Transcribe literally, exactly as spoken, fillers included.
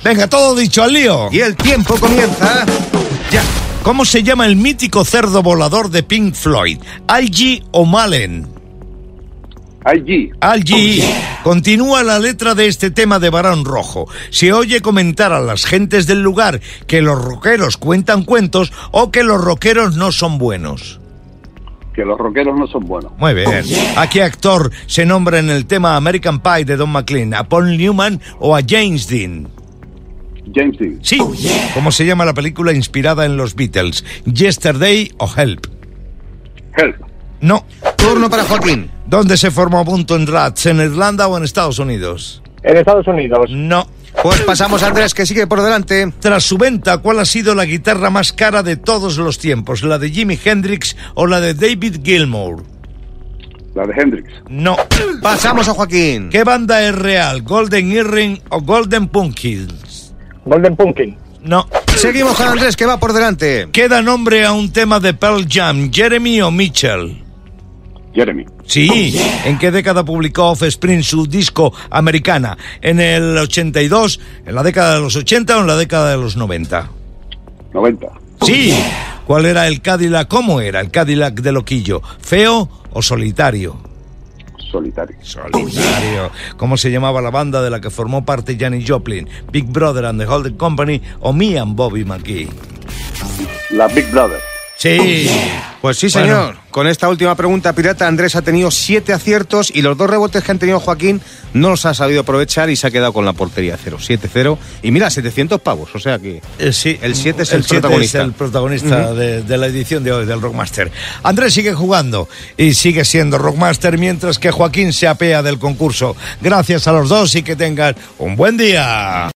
Venga, todo dicho, al lío. Y el tiempo comienza ya. ¿Cómo se llama el mítico cerdo volador de Pink Floyd? ¿Algie o Malen? Algie. Algie. Oh, yeah. Continúa la letra de este tema de Barón Rojo. Se oye comentar a las gentes del lugar que los rockeros cuentan cuentos o que los rockeros no son buenos. Que los rockeros no son buenos. Muy bien. Oh, yeah. ¿A qué actor se nombra en el tema American Pie de Don McLean? ¿A Paul Newman o a James Dean? James Dean. Sí. Oh, yeah. ¿Cómo se llama la película inspirada en los Beatles? ¿Yesterday o Help? Help. No. Turno para Joaquín. ¿Dónde se formó Bunton Rats? ¿En Irlanda o en Estados Unidos? En Estados Unidos. No. Pues pasamos a Andrés, que sigue por delante. Tras su venta, ¿cuál ha sido la guitarra más cara de todos los tiempos? ¿La de Jimi Hendrix o la de David Gilmour? La de Hendrix. No. Pasamos a Joaquín. ¿Qué banda es real? ¿Golden Earring o Golden Pumpkins? Golden Pumpkin. No. Seguimos con Andrés, que va por delante. ¿Qué da nombre a un tema de Pearl Jam? ¿Jeremy o Mitchell? Jeremy. Sí. Oh, yeah. ¿En qué década publicó Offspring su disco Americana? ¿En el ochenta y dos, en la década de los ochenta o en la década de los noventa? noventa. Sí. ¿Cuál era el Cadillac? ¿Cómo era el Cadillac de Loquillo? ¿Feo o solitario? Solitario. Solitario. ¿Cómo se llamaba la banda de la que formó parte Janis Joplin? ¿Big Brother and the Holding Company o Me and Bobby McGee? La Big Brother. Sí. Pues sí, señor. Bueno. Con esta última pregunta, Pirata, Andrés ha tenido siete aciertos y los dos rebotes que han tenido Joaquín no los ha sabido aprovechar y se ha quedado con la portería cero. siete cero. Y mira, setecientos pavos. O sea que eh, sí, el siete es el, el siete protagonista. Es el protagonista uh-huh. de, de la edición de hoy del Rockmaster. Andrés sigue jugando y sigue siendo Rockmaster mientras que Joaquín se apea del concurso. Gracias a los dos y que tengan un buen día.